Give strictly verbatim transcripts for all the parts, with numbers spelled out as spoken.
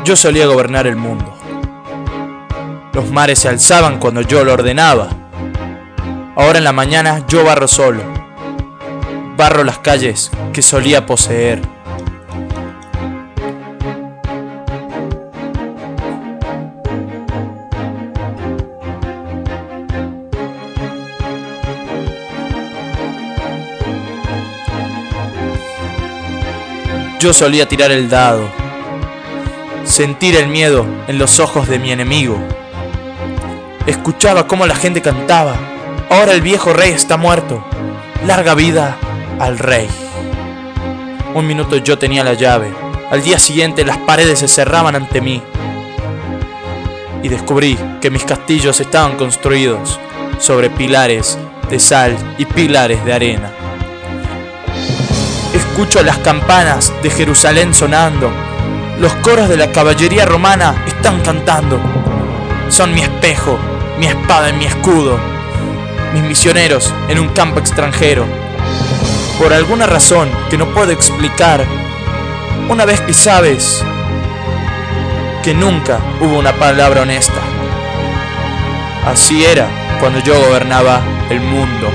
Yo solía gobernar el mundo. Los mares se alzaban cuando yo lo ordenaba. Ahora en la mañana yo barro solo. Barro las calles que solía poseer. Yo solía tirar el dado, sentir el miedo en los ojos de mi enemigo. Escuchaba cómo la gente cantaba: ahora el viejo rey está muerto, larga vida al rey. Un minuto yo tenía la llave, al día siguiente las paredes se cerraban ante mí. Y descubrí que mis castillos estaban construidos sobre pilares de sal y pilares de arena. Escucho las campanas de Jerusalén sonando. Los coros de la caballería romana están cantando. Son mi espejo, mi espada y mi escudo. Mis misioneros en un campo extranjero. Por alguna razón que no puedo explicar, una vez que sabes que nunca hubo una palabra honesta. Así era cuando yo gobernaba el mundo.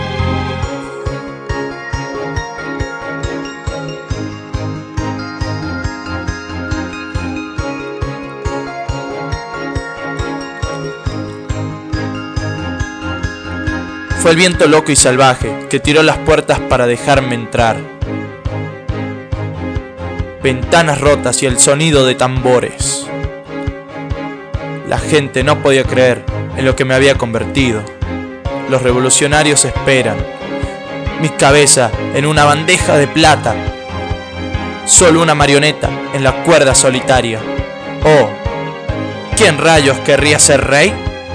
Fue el viento loco y salvaje que tiró las puertas para dejarme entrar. Ventanas rotas y el sonido de tambores. La gente no podía creer en lo que me había convertido. Los revolucionarios esperan. Mi cabeza en una bandeja de plata. Solo una marioneta en la cuerda solitaria. Oh, ¿quién rayos querría ser rey?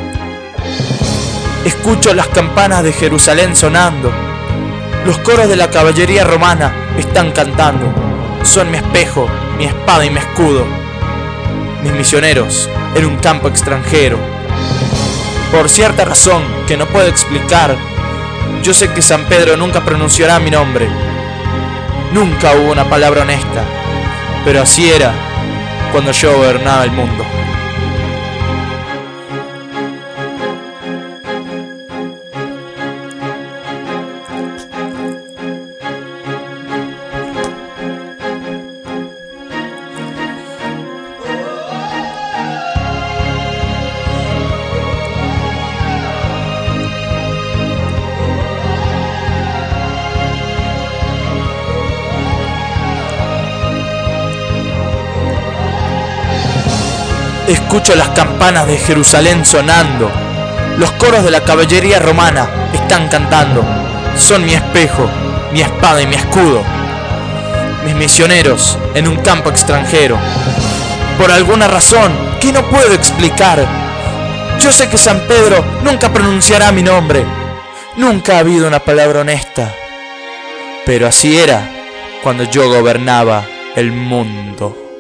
Escucho las campanas de Jerusalén sonando. Los coros de la caballería romana están cantando. Son mi espejo, mi espada y mi escudo. Mis misioneros en un campo extranjero. Por cierta razón que no puedo explicar, yo sé que San Pedro nunca pronunciará mi nombre. Nunca hubo una palabra honesta, pero así era cuando yo gobernaba el mundo. Escucho las campanas de Jerusalén sonando. Los coros de la caballería romana están cantando. Son mi espejo, mi espada y mi escudo. Mis misioneros en un campo extranjero. Por alguna razón que no puedo explicar, yo sé que San Pedro nunca pronunciará mi nombre. Nunca ha habido una palabra honesta, pero así era cuando yo gobernaba el mundo.